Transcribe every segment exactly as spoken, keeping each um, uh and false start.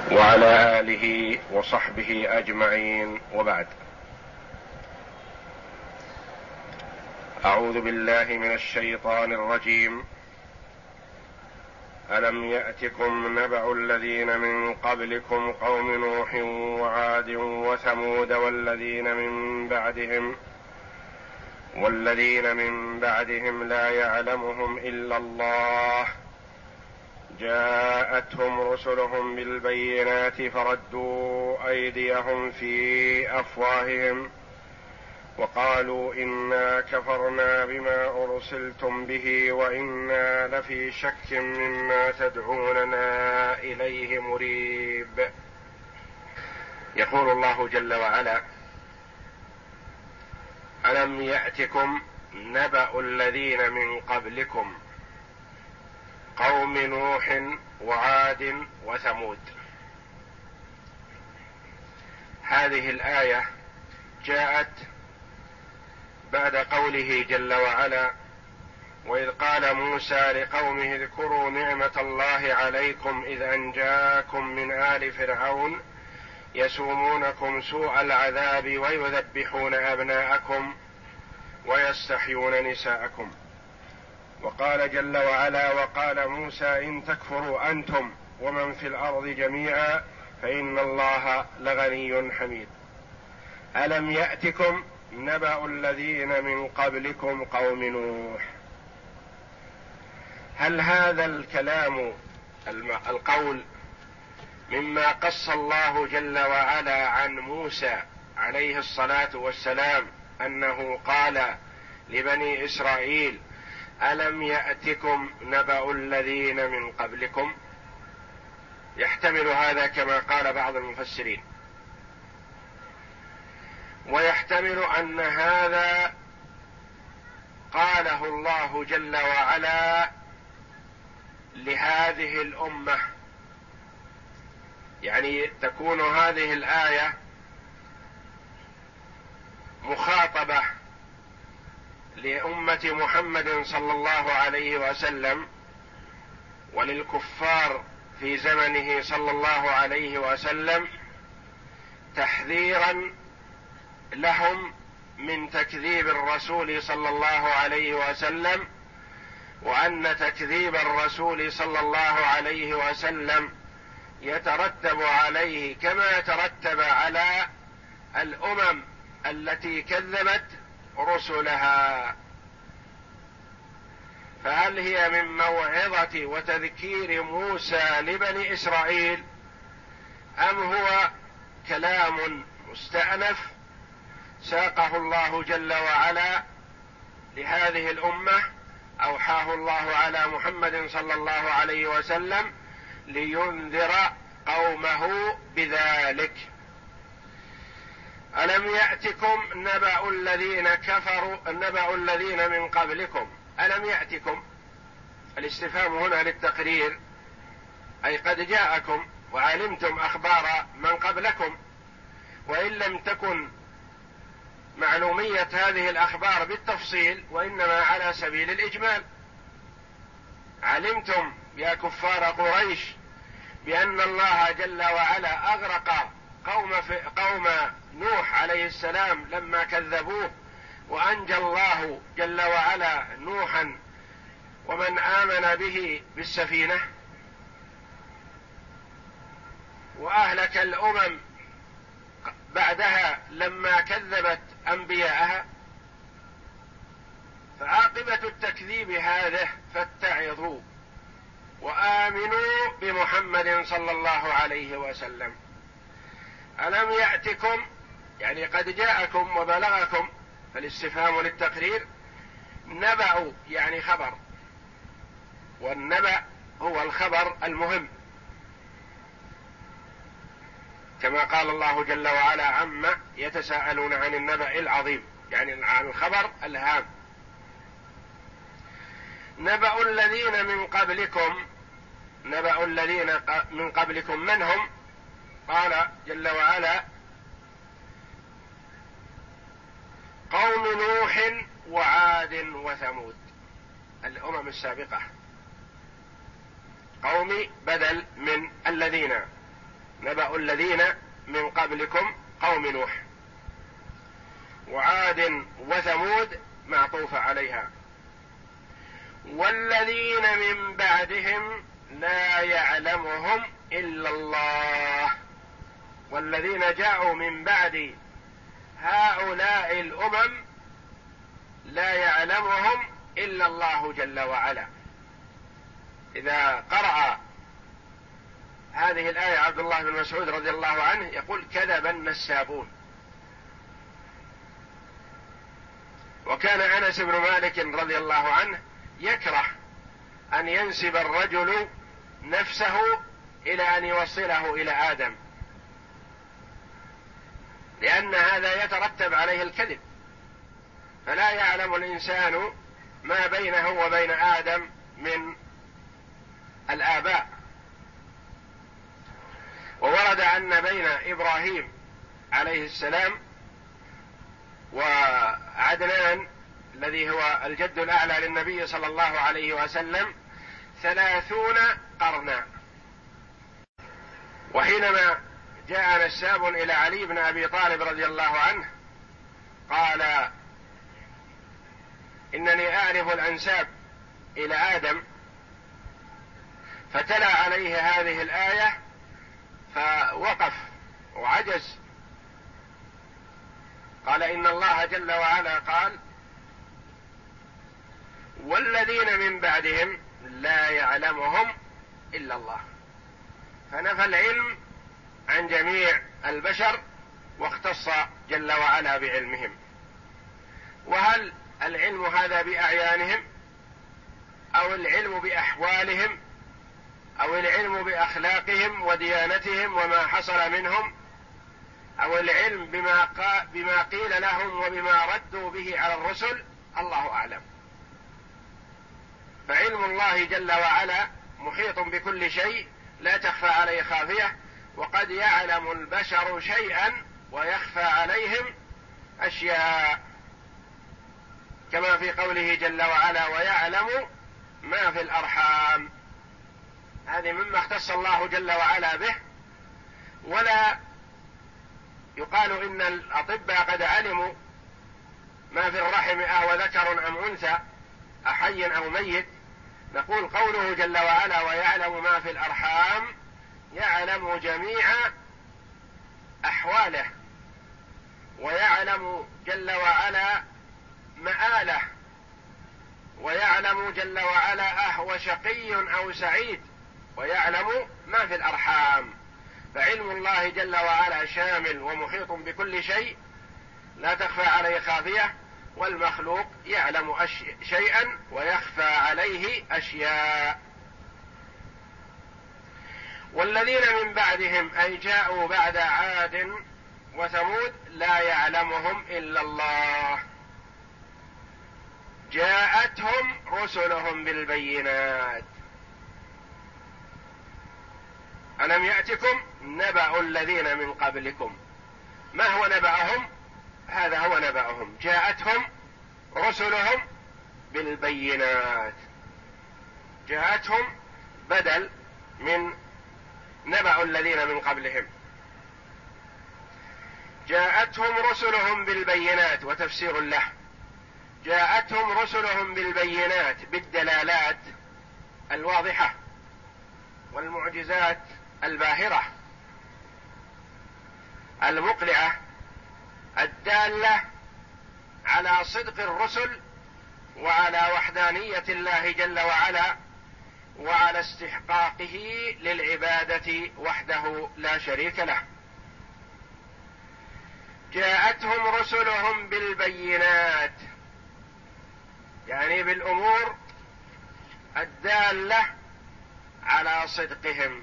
وعلى آله وصحبه أجمعين، وبعد. أعوذ بالله من الشيطان الرجيم. ألم يأتكم نبأ الذين من قبلكم قوم نوح وعاد وثمود والذين من بعدهم والذين من بعدهم لا يعلمهم إلا الله، جاءتهم رسلهم بالبينات فردوا أيديهم في أفواههم وقالوا إنا كفرنا بما أرسلتم به وإنا لفي شك مما تدعوننا إليه مريب. يقول الله جل وعلا: ألم يأتكم نبأ الذين من قبلكم قوم نوح وعاد وثمود. هذه الآية جاءت بعد قوله جل وعلا: وإذ قال موسى لقومه اذكروا نعمة الله عليكم إذ أنجاكم من آل فرعون يسومونكم سوء العذاب ويذبحون أبناءكم ويستحيون نساءكم. وقال جل وعلا: وقال موسى إن تكفروا أنتم ومن في الأرض جميعا فإن الله لغني حميد. ألم يأتكم نبأ الذين من قبلكم قوم نوح. هل هذا الكلام القول مما قص الله جل وعلا عن موسى عليه الصلاة والسلام أنه قال لبني إسرائيل: ألم يأتكم نبأ الذين من قبلكم؟ يحتمل هذا كما قال بعض المفسرين، ويحتمل أن هذا قاله الله جل وعلا لهذه الأمة، يعني تكون هذه الآية مخاطبة لأمة محمد صلى الله عليه وسلم وللكفار في زمنه صلى الله عليه وسلم، تحذيرا لهم من تكذيب الرسول صلى الله عليه وسلم، وأن تكذيب الرسول صلى الله عليه وسلم يترتب عليه كما يترتب على الأمم التي كذبت رسلها. فهل هي من موعظة وتذكير موسى لبني إسرائيل، أم هو كلام مستأنف ساقه الله جل وعلا لهذه الأمة، أوحاه الله على محمد صلى الله عليه وسلم لينذر قومه بذلك؟ ألم يأتكم نبأ الذين كفروا نبأ الذين من قبلكم. ألم يأتكم، الاستفهام هنا للتقرير، أي قد جاءكم وعلمتم أخبار من قبلكم، وإن لم تكن معلومية هذه الأخبار بالتفصيل وإنما على سبيل الإجمال. علمتم يا كفار قريش بأن الله جل وعلا أغرق قوم, قوم نوح عليه السلام لما كذبوه، وأنجى الله جل وعلا نوحا ومن آمن به بالسفينة، وأهلك الأمم بعدها لما كذبت أنبياءها. فعاقبة التكذيب هذا فاتعظوا وآمنوا بمحمد صلى الله عليه وسلم. ألم يأتكم يعني قد جاءكم وبلغكم، فالاستفهام للتقرير. نبأ يعني خبر، والنبأ هو الخبر المهم، كما قال الله جل وعلا: عما يتساءلون عن النبأ العظيم، يعني عن الخبر الهام. نبأ الذين من قبلكم. نبأ الذين من قبلكم من هم؟ قال جل وعلا: قوم نوح وعاد وثمود، الأمم السابقة. قوم بدل من الذين، نبأ الذين من قبلكم قوم نوح، وعاد وثمود معطوف عليها. والذين من بعدهم لا يعلمهم إلا الله، والذين جاءوا من بعد هؤلاء الأمم لا يعلمهم إلا الله جل وعلا. إذا قرأ هذه الآية عبد الله بن مسعود رضي الله عنه يقول: كذب النسابون. وكان أنس بن مالك رضي الله عنه يكره أن ينسب الرجل نفسه إلى أن يوصله إلى آدم، لأن هذا يترتب عليه الكذب، فلا يعلم الإنسان ما بينه وبين آدم من الآباء. وورد أن بين إبراهيم عليه السلام وعدنان الذي هو الجد الأعلى للنبي صلى الله عليه وسلم ثلاثون قرنا. وحينما جاء نساب إلى علي بن أبي طالب رضي الله عنه قال: إنني أعرف الأنساب إلى آدم، فتلا عليه هذه الآية فوقف وعجز. قال: إن الله جل وعلا قال: والذين من بعدهم لا يعلمهم إلا الله، فنفى العلم عن جميع البشر واختص جل وعلا بعلمهم. وهل العلم هذا بأعيانهم، أو العلم بأحوالهم، أو العلم بأخلاقهم وديانتهم وما حصل منهم، أو العلم بما, بما قيل لهم وبما ردوا به على الرسل؟ الله أعلم. فعلم الله جل وعلا محيط بكل شيء، لا تخفى عليه خافية. وقد يعلم البشر شيئا ويخفى عليهم أشياء، كما في قوله جل وعلا: ويعلم ما في الأرحام. هذه مما اختص الله جل وعلا به. ولا يقال إن الأطباء قد علموا ما في الرحم أهو ذكر أم أنثى، أحي أو ميت. نقول قوله جل وعلا: ويعلم ما في الأرحام، يعلم جميع أحواله، ويعلم جل وعلا مآله، ويعلم جل وعلا أهو شقي أو سعيد، ويعلم ما في الأرحام. فعلم الله جل وعلا شامل ومحيط بكل شيء، لا تخفى عليه خافية. والمخلوق يعلم شيئا ويخفى عليه أشياء. والذين من بعدهم أي جاءوا بعد عاد وثمود لا يعلمهم إلا الله، جاءتهم رسلهم بالبينات. ألم يأتكم نبأ الذين من قبلكم. ما هو نبأهم؟ هذا هو نبأهم، جاءتهم رسلهم بالبينات. جاءتهم بدل من نبأ الذين من قبلهم. جاءتهم رسلهم بالبينات، وتفسير له: جاءتهم رسلهم بالبينات، بالدلالات الواضحة والمعجزات الباهرة المقلعة الدالة على صدق الرسل وعلى وحدانية الله جل وعلا وعلى استحقاقه للعبادة وحده لا شريك له. جاءتهم رسلهم بالبينات، يعني بالأمور الدالة على صدقهم،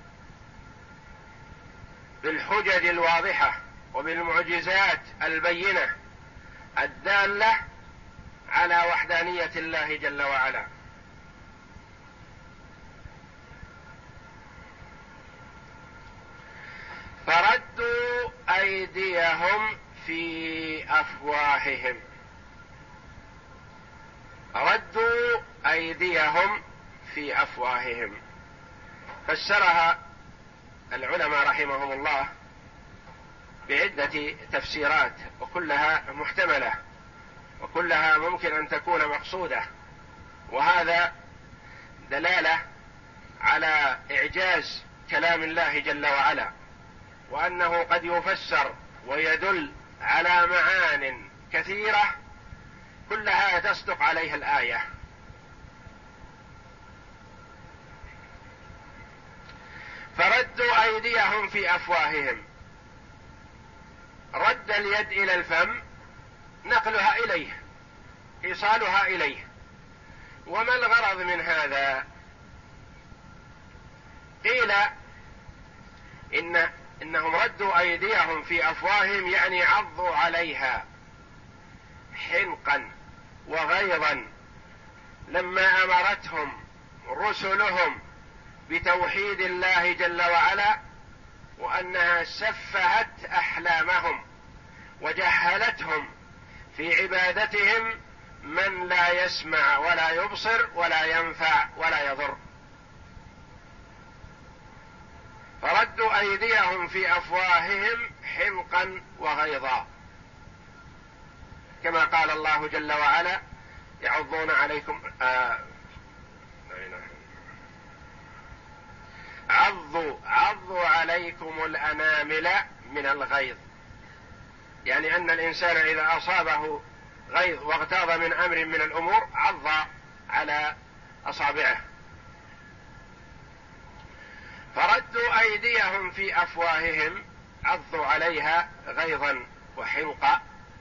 بالحجج الواضحة وبالمعجزات البينة الدالة على وحدانية الله جل وعلا. فردوا أيديهم في أفواههم. ردوا أيديهم في أفواههم فسرها العلماء رحمه رحمهم الله بعدة تفسيرات، وكلها محتملة وكلها ممكن أن تكون مقصودة، وهذا دلالة على إعجاز كلام الله جل وعلا، وأنه قد يفسر ويدل على معان كثيرة كلها تصدق عليها الآية. فردوا أيديهم في أفواههم، رد اليد إلى الفم نقلها إليه، إيصالها إليه. وما الغرض من هذا؟ قيل إن إنهم ردوا أيديهم في أفواههم يعني عضوا عليها حنقا وغيظا لما أمرتهم رسلهم بتوحيد الله جل وعلا، وأنها سفهت أحلامهم وجهلتهم في عبادتهم من لا يسمع ولا يبصر ولا ينفع ولا يضر. فردوا أيديهم في أفواههم حنقا وغيظا، كما قال الله جل وعلا: يعضون عليكم آه عضوا عضوا عليكم الأنامل من الغيظ، يعني أن الإنسان إذا أصابه غيظ واغتاظ من أمر من الأمور عض على أصابعه. فردوا أيديهم في أفواههم، عضوا عليها غيظا وحنقا.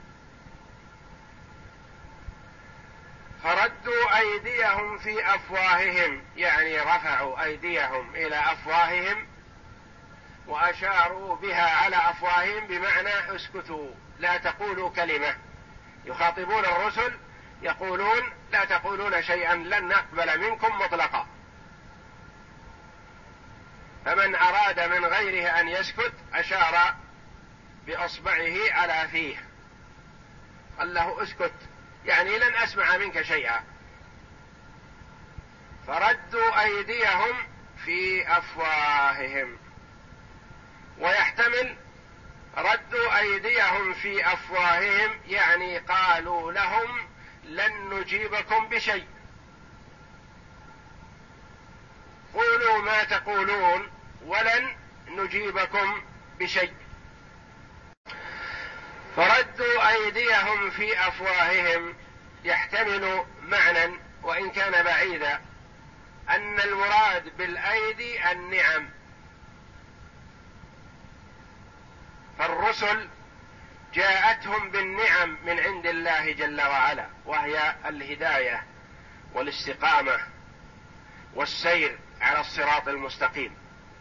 فردوا أيديهم في أفواههم يعني رفعوا أيديهم إلى أفواههم وأشاروا بها على أفواههم، بمعنى اسكتوا لا تقولوا كلمة. يخاطبون الرسل يقولون: لا تقولون شيئا لن نقبل منكم مطلقا. فمن أراد من غيره أن يسكت أشار بأصبعه على فيه، قال له: اسكت، يعني لن أسمع منك شيئا. فردوا أيديهم في أفواههم، ويحتمل ردوا أيديهم في أفواههم يعني قالوا لهم: لن نجيبكم بشيء، قولوا ما تقولون ولن نجيبكم بشيء. فردوا أيديهم في أفواههم يحتمل معنى وإن كان بعيدا، أن المراد بالأيدي النعم. فالرسل جاءتهم بالنعم من عند الله جل وعلا، وهي الهداية والاستقامة والسير على الصراط المستقيم.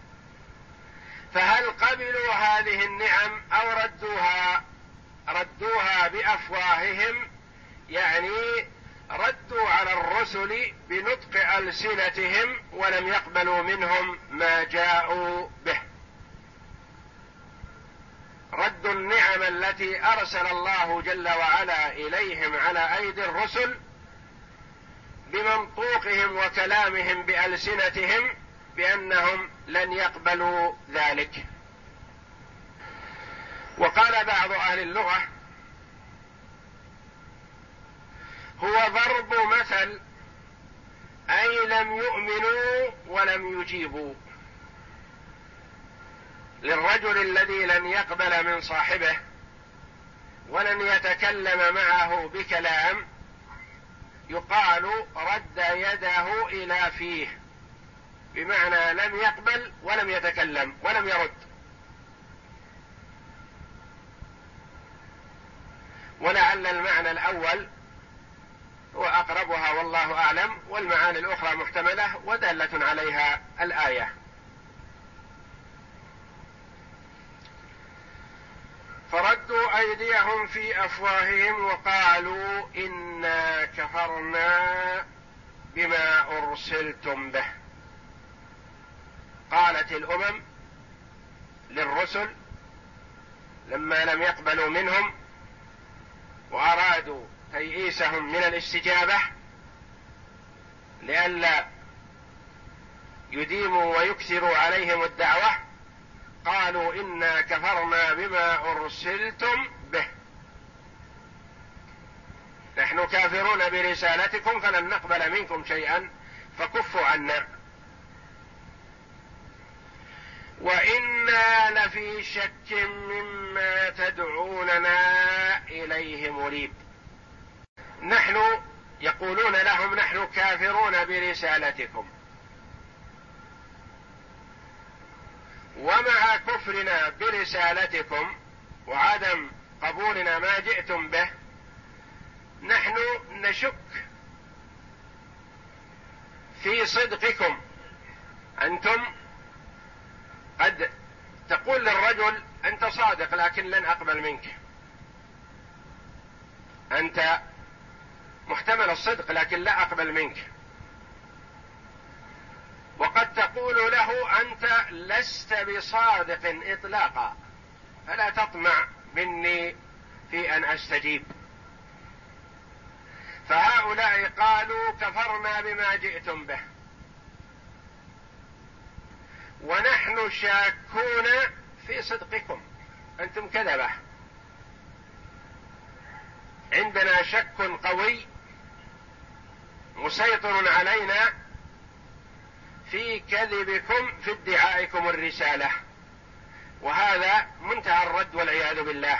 فهل قبلوا هذه النعم أو ردوها؟ ردوها بأفواههم، يعني ردوا على الرسل بنطق ألسنتهم ولم يقبلوا منهم ما جاءوا به. ردوا النعم التي أرسل الله جل وعلا إليهم على أيدي الرسل بمنطوقهم وكلامهم بألسنتهم بأنهم لن يقبلوا ذلك. وقال بعض أهل اللغة: هو ضرب مثل، أي لم يؤمنوا ولم يجيبوا. للرجل الذي لن يقبل من صاحبه ولن يتكلم معه بكلام يقال رد يده إلى فيه، بمعنى لم يقبل ولم يتكلم ولم يرد. ولعل المعنى الأول هو أقربها والله أعلم، والمعاني الأخرى محتملة ودالة عليها الآية. فردوا أيديهم في أفواههم وقالوا: إنا كفرنا بما أرسلتم به. قالت الأمم للرسل لما لم يقبلوا منهم وأرادوا تيئيسهم من الاستجابة لئلا يديموا ويكثروا عليهم الدعوة، قال قالوا إنا كفرنا بما أرسلتم به، نحن كافرون برسالتكم فلن نقبل منكم شيئا فكفوا عنا، وإنا لفي شك مما تدعوننا إليه مريب. نحن يقولون لهم نحن كافرون برسالتكم، ومع كفرنا برسالتكم وعدم قبولنا ما جئتم به نحن نشك في صدقكم. أنتم قد تقول للرجل أنت صادق لكن لن أقبل منك، أنت محتمل الصدق لكن لا أقبل منك، وقد تقول له أنت لست بصادق إطلاقا فلا تطمع مني في أن أستجيب. فهؤلاء قالوا كفرنا بما جئتم به ونحن شاكون في صدقكم، أنتم كذبة، عندنا شك قوي مسيطر علينا في كذبكم في ادعائكم الرسالة، وهذا منتهى الرد والعياذ بالله،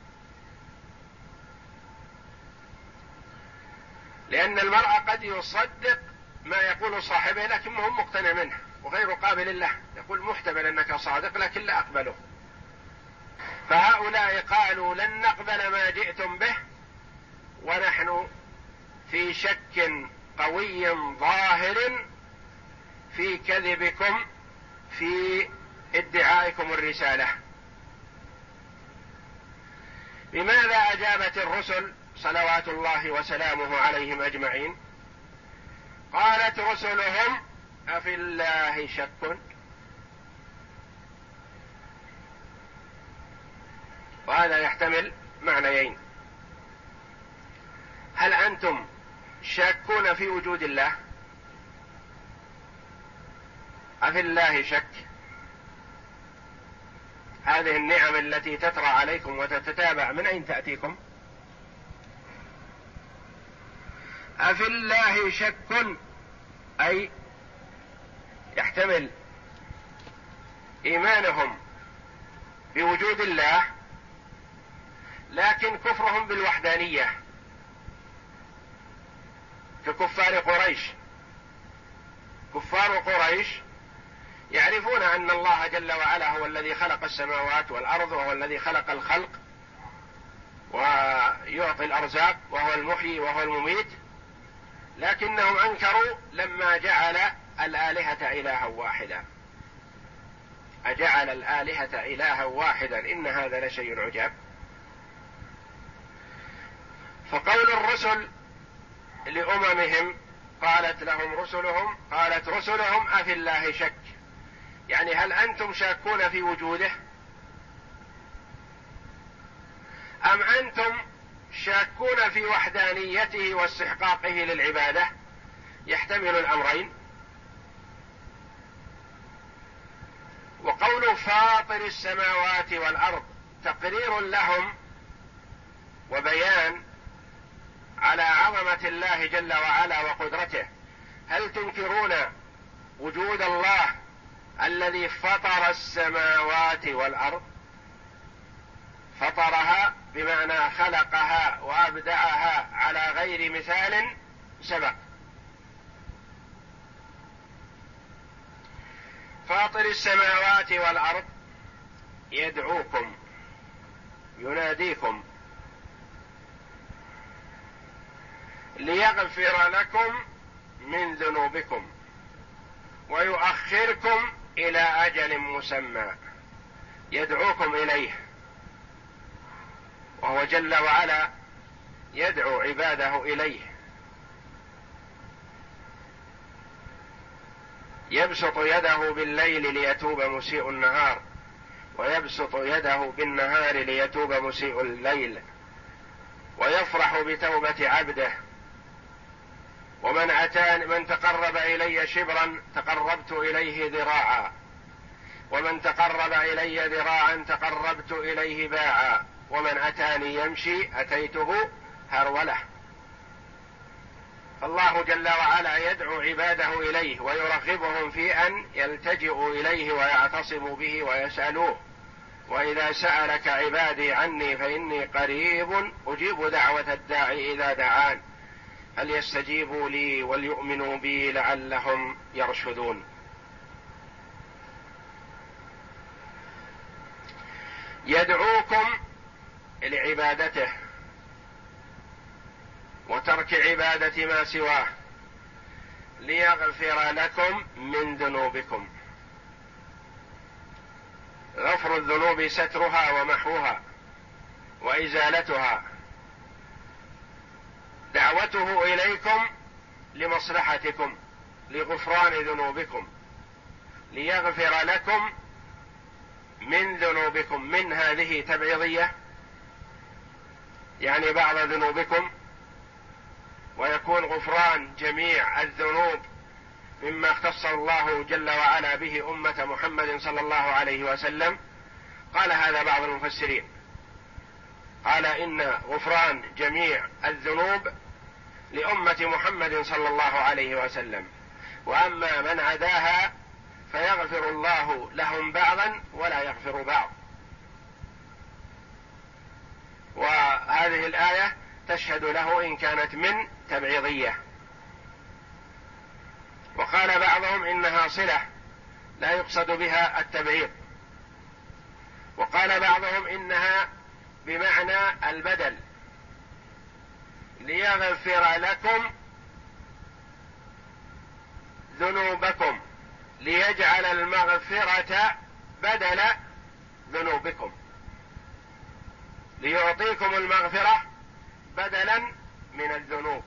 لأن المرء قد يصدق ما يقول صاحبه لكن ما هو مقتنع منه وغير قابل له، يقول محتمل أنك صادق لكن لا أقبله. فهؤلاء قالوا لن نقبل ما جئتم به ونحن في شك قوي ظاهر في كذبكم في ادعائكم الرسالة. بماذا أجابت الرسل صلوات الله وسلامه عليهم أجمعين؟ قالت رسلهم أفي الله شك، وهذا يحتمل معنيين: هل أنتم شاكون في وجود الله؟ أفي الله شك؟ هذه النعم التي تترى عليكم وتتتابع من أين تأتيكم؟ أفي الله شك أي يحتمل إيمانهم بوجود الله لكن كفرهم بالوحدانية ككفار قريش. كفار قريش يعرفون أن الله جل وعلا هو الذي خلق السماوات والأرض وهو الذي خلق الخلق ويعطي الأرزاق وهو المحيي وهو المميت، لكنهم أنكروا لما جعل الآلهة إلها واحدا. أجعل الآلهة إلها واحدا إن هذا لشيء عجاب. فقول الرسل لأممهم قالت لهم رسلهم قالت رسلهم أفي الله شك، يعني هل أنتم شاكون في وجوده أم أنتم شاكون في وحدانيته واستحقاقه للعبادة؟ يحتمل الأمرين. وقول فاطر السماوات والأرض تقرير لهم وبيان على عظمة الله جل وعلا وقدرته. هل تنكرون وجود الله الذي فطر السماوات والأرض؟ فطرها بمعنى خلقها وأبدعها على غير مثال سبق. فاطر السماوات والأرض يدعوكم يناديكم ليغفر لكم من ذنوبكم ويؤخركم إلى أجل مسمى. يدعوكم إليه، وهو جل وعلا يدعو عباده إليه. يبسط يده بالليل ليتوب مسيء النهار، ويبسط يده بالنهار ليتوب مسيء الليل، ويفرح بتوبة عبده. ومن أتاني من تقرب إلي شبرا تقربت إليه ذراعا. ومن تقرب إلي ذراعا تقربت إليه باعا، ومن أتاني يمشي أتيته هرولة. فالله جل وعلا يدعو عباده إليه ويرغبهم في أن يلتجئوا إليه ويعتصموا به ويسألوه. وإذا سألك عبادي عني فإني قريب أجيب دعوة الداعي إذا دعان فليستجيبوا لي وليؤمنوا بي لعلهم يرشدون. يدعوكم لعبادته وترك عبادة ما سواه ليغفر لكم من ذنوبكم. غفر الذنوب سترها ومحوها وإزالتها. دعوته إليكم لمصلحتكم لغفران ذنوبكم، ليغفر لكم من ذنوبكم. من هذه تبعيضية يعني بعض ذنوبكم، ويكون غفران جميع الذنوب مما اختص الله جل وعلا به أمة محمد صلى الله عليه وسلم. قال هذا بعض المفسرين، قال إن غفران جميع الذنوب لأمة محمد صلى الله عليه وسلم، وأما من عداها فيغفر الله لهم بعضا ولا يغفر بعض. وهذه الآية تشهد له إن كانت من تبعيضية. وقال بعضهم إنها صلة لا يقصد بها التبعيض، وقال بعضهم إنها بمعنى البدل، ليغفر لكم ذنوبكم، ليجعل المغفرة بدل ذنوبكم، ليعطيكم المغفرة بدلا من الذنوب.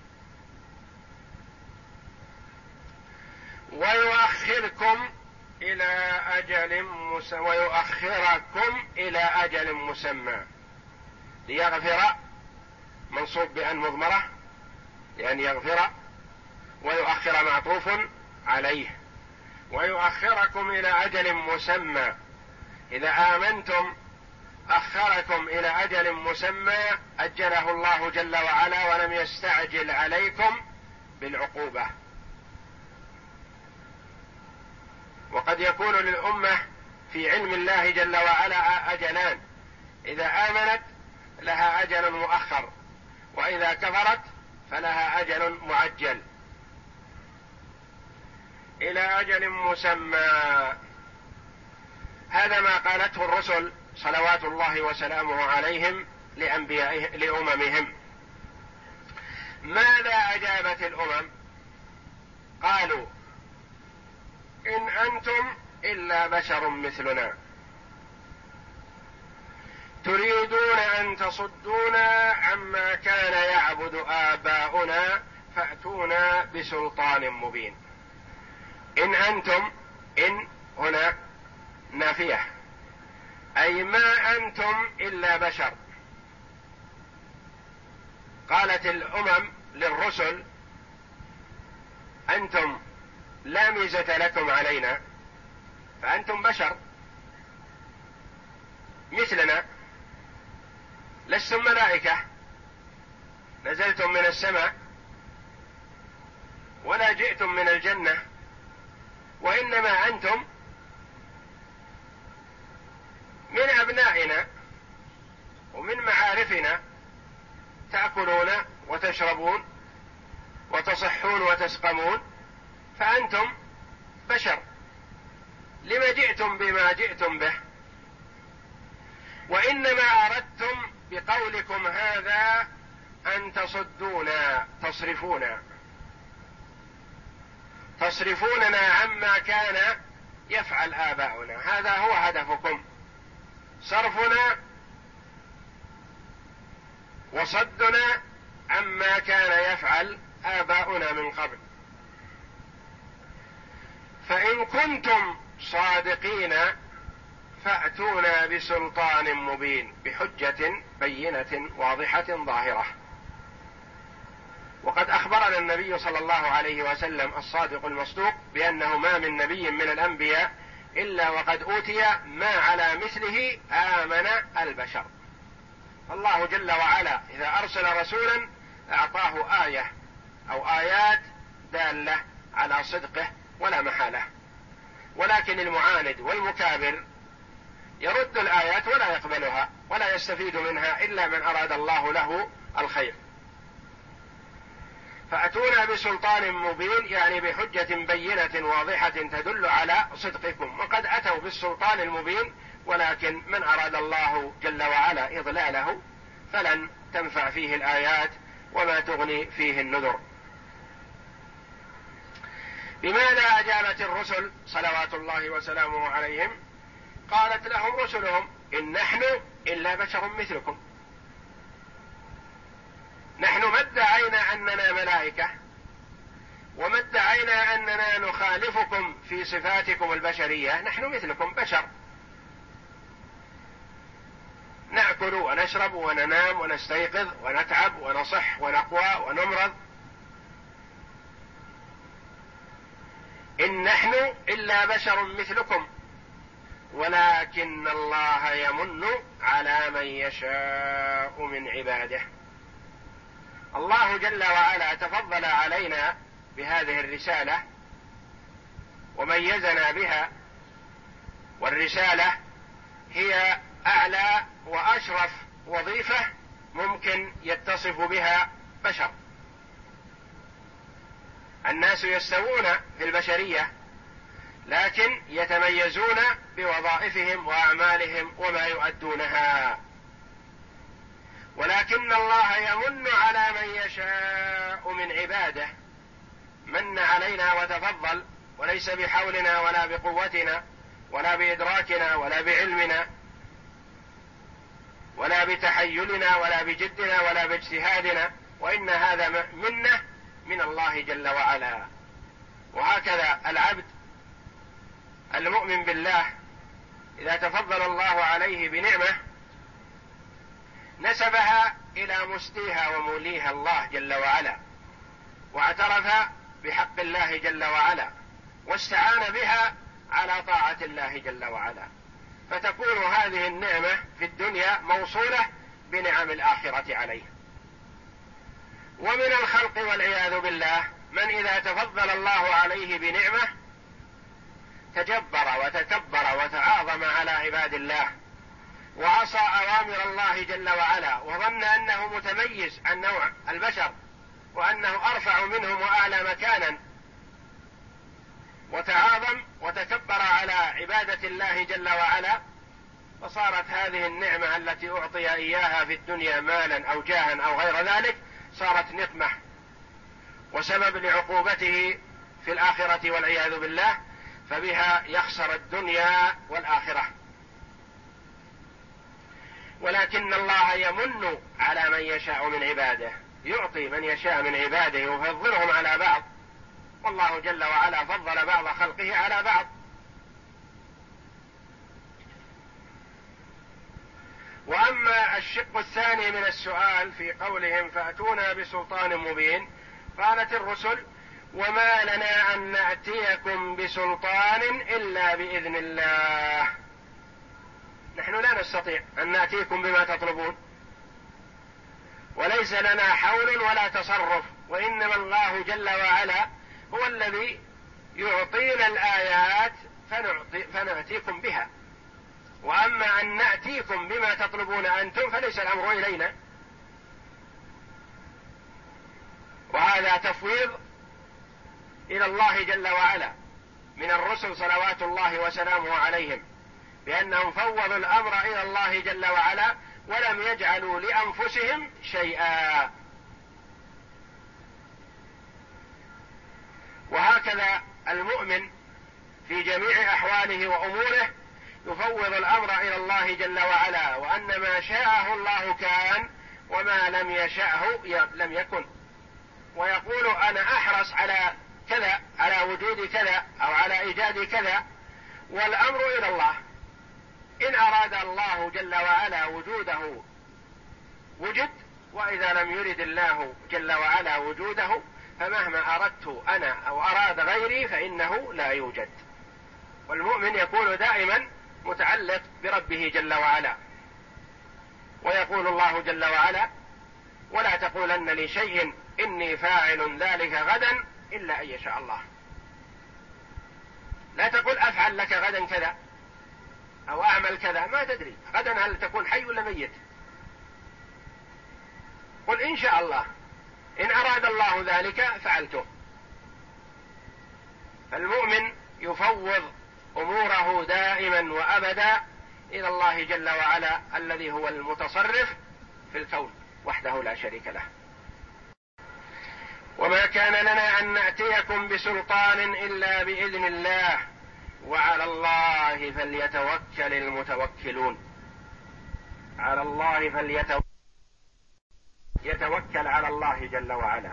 ويؤخركم إلى أجل مسمى ويؤخركم إلى أجل مسمى. ليغفر منصوب بأن مضمرة لأن يغفر، ويؤخر معطوف عليه. ويؤخركم إلى أجل مسمى، إذا آمنتم أخركم إلى أجل مسمى أجله الله جل وعلا ولم يستعجل عليكم بالعقوبة. وقد يكون للأمة في علم الله جل وعلا أجلان، إذا آمنت لها أجل مؤخر، وإذا كفرت فلها أجل معجل. إلى أجل مسمى، هذا ما قالته الرسل صلوات الله وسلامه عليهم لأنبيائهم لأممهم. ماذا أجابت الأمم؟ قالوا إن أنتم إلا بشر مثلنا تريدون أن تصدونا عما كان يعبد آباؤنا فأتونا بسلطان مبين. إن أنتم، إن هنا نافية، أي ما أنتم إلا بشر. قالت الأمم للرسل أنتم لا ميزة لكم علينا، فأنتم بشر مثلنا، لستم ملائكة نزلتم من السماء ولا جئتم من الجنة، وإنما أنتم من أبنائنا ومن معارفنا، تأكلون وتشربون وتصحون وتسقمون، فأنتم بشر. لما جئتم بما جئتم به؟ وإنما أردتم بقولكم هذا أن تصدونا، تصرفونا تصرفوننا عما كان يفعل آباؤنا. هذا هو هدفكم، صرفنا وصدنا عما كان يفعل آباؤنا من قبل. فإن كنتم صادقين فأتونا بسلطان مبين، بحجة بينة واضحة ظاهرة. وقد أخبرنا النبي صلى الله عليه وسلم الصادق المصدوق بأنه ما من نبي من الأنبياء إلا وقد أوتي ما على مثله آمن البشر. الله جل وعلا إذا أرسل رسولا أعطاه آية أو آيات دالة على صدقه ولا محالة، ولكن المعاند والمكابر يرد الآيات ولا يقبلها ولا يستفيد منها إلا من أراد الله له الخير. فأتونا بسلطان مبين يعني بحجة بينة واضحة تدل على صدقكم، وقد أتوا بالسلطان المبين، ولكن من أراد الله جل وعلا إضلاله فلن تنفع فيه الآيات وما تغني فيه النذر. بماذا أجابت الرسل صلوات الله وسلامه عليهم؟ قالت لهم رسلهم: إن نحن إلا بشر مثلكم. نحن ما ادعينا أننا ملائكة، وما ادعينا أننا نخالفكم في صفاتكم البشرية، نحن مثلكم بشر، نأكل ونشرب وننام ونستيقظ ونتعب ونصح ونقوى ونمرض. إن نحن إلا بشر مثلكم ولكن الله يمن على من يشاء من عباده. الله جل وعلا تفضل علينا بهذه الرسالة وميزنا بها، والرسالة هي أعلى وأشرف وظيفة ممكن يتصف بها بشر. الناس يستوون في البشرية، لكن يتميزون بوظائفهم وأعمالهم وما يؤدونها، ولكن الله يمن على من يشاء من عباده. من علينا وتفضل، وليس بحولنا ولا بقوتنا ولا بإدراكنا ولا بعلمنا ولا بتحيلنا ولا بجدنا ولا باجتهادنا، وإن هذا منة من الله جل وعلا. وهكذا العبد المؤمن بالله إذا تفضل الله عليه بنعمة نسبها إلى مسديها وموليها الله جل وعلا، واعترف بحق الله جل وعلا، واستعان بها على طاعة الله جل وعلا، فتكون هذه النعمة في الدنيا موصولة بنعم الآخرة عليه. ومن الخلق والعياذ بالله من إذا تفضل الله عليه بنعمة تجبر وتكبر وتعاظم على عباد الله، وعصى أوامر الله جل وعلا، وظن أنه متميز عن نوع البشر وأنه أرفع منهم وأعلى مكانا، وتعاظم وتكبر على عبادة الله جل وعلا، فصارت هذه النعمة التي أعطي إياها في الدنيا مالا أو جاها أو غير ذلك صارت نقمة وسبب لعقوبته في الآخرة والعياذ بالله، فبها يخسر الدنيا والآخرة. ولكن الله يمن على من يشاء من عباده، يعطي من يشاء من عباده ويفضلهم على بعض، والله جل وعلا فضل بعض خلقه على بعض. وأما الشق الثاني من السؤال في قولهم فأتونا بسلطان مبين، قالت الرسل: وما لنا أن نأتيكم بسلطان إلا بإذن الله. نحن لا نستطيع أن نأتيكم بما تطلبون، وليس لنا حول ولا تصرف، وإنما الله جل وعلا هو الذي يعطينا الآيات فنعطي فنأتيكم بها. وأما أن نأتيكم بما تطلبون أنتم فليس الأمر إلينا. وهذا تفويض إلى الله جل وعلا من الرسل صلوات الله وسلامه عليهم، بأنهم فوضوا الأمر إلى الله جل وعلا ولم يجعلوا لأنفسهم شيئا. وهكذا المؤمن في جميع أحواله وأموره يفوض الأمر إلى الله جل وعلا، وأن ما شاءه الله كان وما لم يشأه لم يكن، ويقول أنا أحرص على كذا، على وجود كذا أو على إيجاد كذا، والأمر إلى الله. إن أراد الله جل وعلا وجوده وجد، وإذا لم يرد الله جل وعلا وجوده فمهما أردت أنا أو أراد غيري فإنه لا يوجد. والمؤمن يكون دائما متعلق بربه جل وعلا. ويقول الله جل وعلا: ولا تقولن لشيء إني فاعل ذلك غدا إلا أن يشاء الله. لا تقول أفعل لك غدا كذا أو أعمل كذا، ما تدري غدا هل تكون حي ولا ميت. قل إن شاء الله، إن أراد الله ذلك فعلته. فالمؤمن يفوض أموره دائما وأبدا إلى الله جل وعلا الذي هو المتصرف في الكون وحده لا شريك له. وما كان لنا أن نأتيكم بسلطان إلا بإذن الله وعلى الله فليتوكل المتوكلون. على الله فليتوكل، يتوكل على الله جل وعلا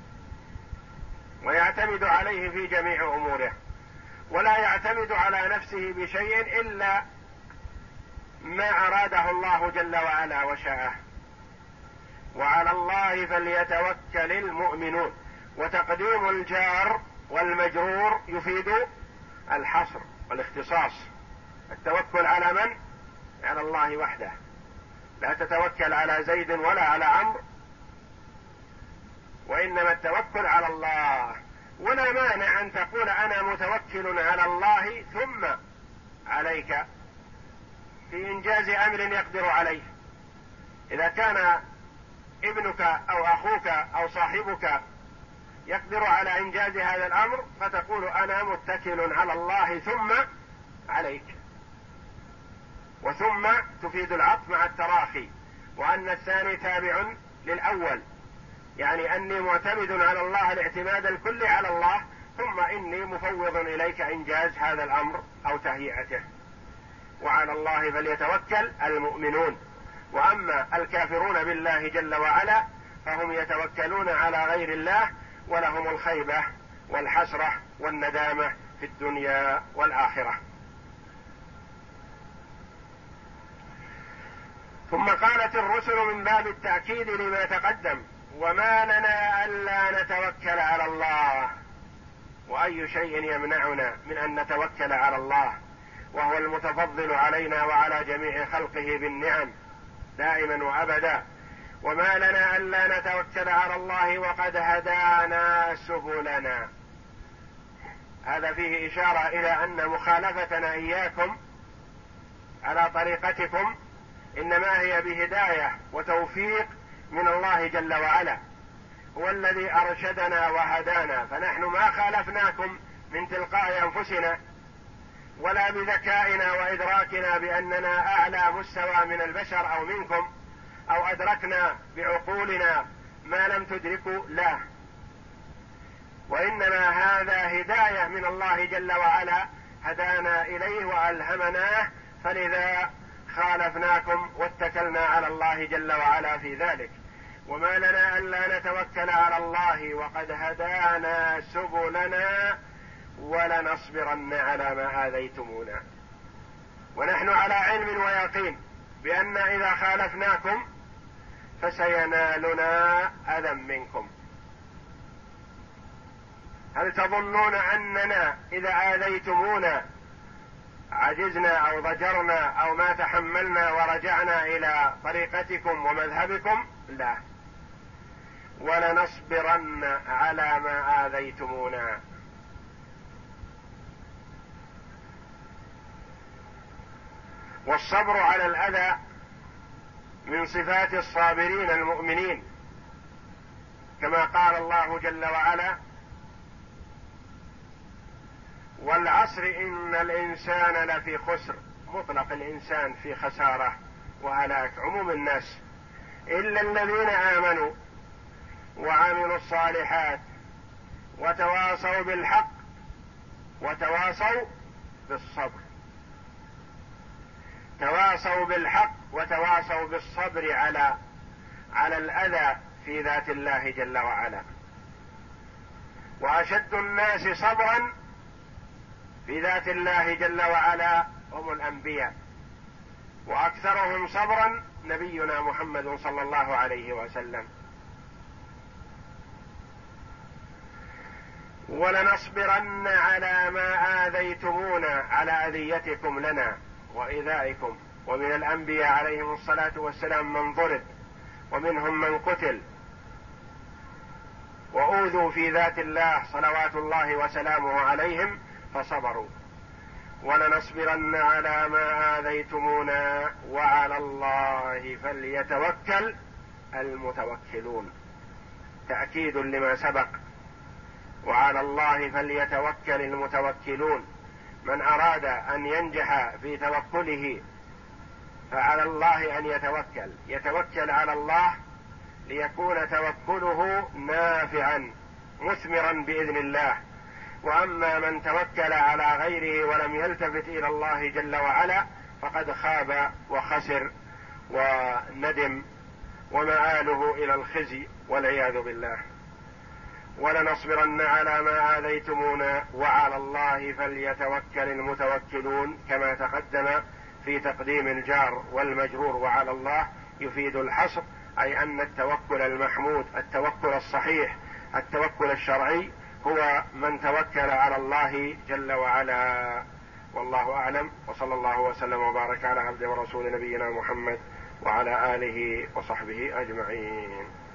ويعتمد عليه في جميع أموره، ولا يعتمد على نفسه بشيء إلا ما أراده الله جل وعلا وشاءه. وعلى الله فليتوكل المؤمنون. وتقديم الجار والمجرور يفيد الحصر والاختصاص. التوكل على من؟ على الله وحده. لا تتوكل على زيد ولا على عمرو، وإنما التوكل على الله. ولا مانع أن تقول أنا متوكل على الله ثم عليك في إنجاز أمر يقدر عليه. إذا كان ابنك أو أخوك أو صاحبك يقدر على إنجاز هذا الأمر فتقول أنا متكل على الله ثم عليك. وثم تفيد العطف مع التراخي، وأن الثاني تابع للأول، يعني أني معتمد على الله الاعتماد الكلي على الله، ثم إني مفوض إليك إنجاز هذا الأمر أو تهيئته. وعلى الله فليتوكل المؤمنون. وأما الكافرون بالله جل وعلا فهم يتوكلون على غير الله، ولهم الخيبة والحسرة والندامة في الدنيا والآخرة. ثم قالت الرسل من باب التأكيد لما تقدم: وما لنا ألا نتوكل على الله. وأي شيء يمنعنا من أن نتوكل على الله وهو المتفضل علينا وعلى جميع خلقه بالنعم دائما وأبدا. وما لنا ألا نتوكل على الله وقد هدانا سبلنا. هذا فيه إشارة إلى أن مخالفتنا إياكم على طريقتكم إنما هي بهداية وتوفيق من الله جل وعلا، هو الذي أرشدنا وهدانا. فنحن ما خالفناكم من تلقاء أنفسنا ولا بذكائنا وإدراكنا بأننا أعلى مستوى من البشر أو منكم، أو أدركنا بعقولنا ما لم تدركوا، لا، وإنما هذا هداية من الله جل وعلا هدانا إليه وألهمناه، فلذا خالفناكم واتكلنا على الله جل وعلا في ذلك. وما لنا ألا نتوكل على الله وقد هدانا سبلنا ولنصبرن على ما آذيتمونا. ونحن على علم ويقين بأن إذا خالفناكم فسينالنا أذى منكم. هل تظنون أننا إذا آذيتمونا عجزنا أو ضجرنا أو ما تحملنا ورجعنا إلى طريقتكم ومذهبكم؟ لا، ولنصبرن على ما آذيتمونا. والصبر على الأذى من صفات الصابرين المؤمنين، كما قال الله جل وعلا: والعصر إن الإنسان لفي خسر. مطلق الإنسان في خسارة وهلاك، عموم الناس، إلا الذين آمنوا وعملوا الصالحات وتواصوا بالحق وتواصوا بالصبر. تواصوا بالحق وتواصوا بالصبر على على الأذى في ذات الله جل وعلا. وأشد الناس صبرا في ذات الله جل وعلا هم الأنبياء، وأكثرهم صبرا نبينا محمد صلى الله عليه وسلم. ولنصبرن على ما آذيتمونا، على أذيتكم لنا وإيذائكم. ومن الأنبياء عليهم الصلاة والسلام من ضرب، ومنهم من قتل وأوذوا في ذات الله صلوات الله وسلامه عليهم فصبروا. ولنصبرن على ما آذيتمونا وعلى الله فليتوكل المتوكلون، تأكيد لما سبق، وعلى الله فليتوكل المتوكلون. من أراد أن ينجح في توكله فعلى الله أن يتوكل، يتوكل على الله ليكون توكله نافعا مثمرا بإذن الله. وأما من توكل على غيره ولم يلتفت إلى الله جل وعلا فقد خاب وخسر وندم، ومآله إلى الخزي والعياذ بالله. ولنصبرن على ما آذيتمونا وعلى الله فليتوكل المتوكلون، كما تقدم في تقديم الجار والمجرور وعلى الله يفيد الحصر، أي أن التوكل المحمود، التوكل الصحيح، التوكل الشرعي هو من توكل على الله جل وعلا. والله أعلم، وصلى الله وسلم وبارك على عبده ورسول نبينا محمد وعلى آله وصحبه أجمعين.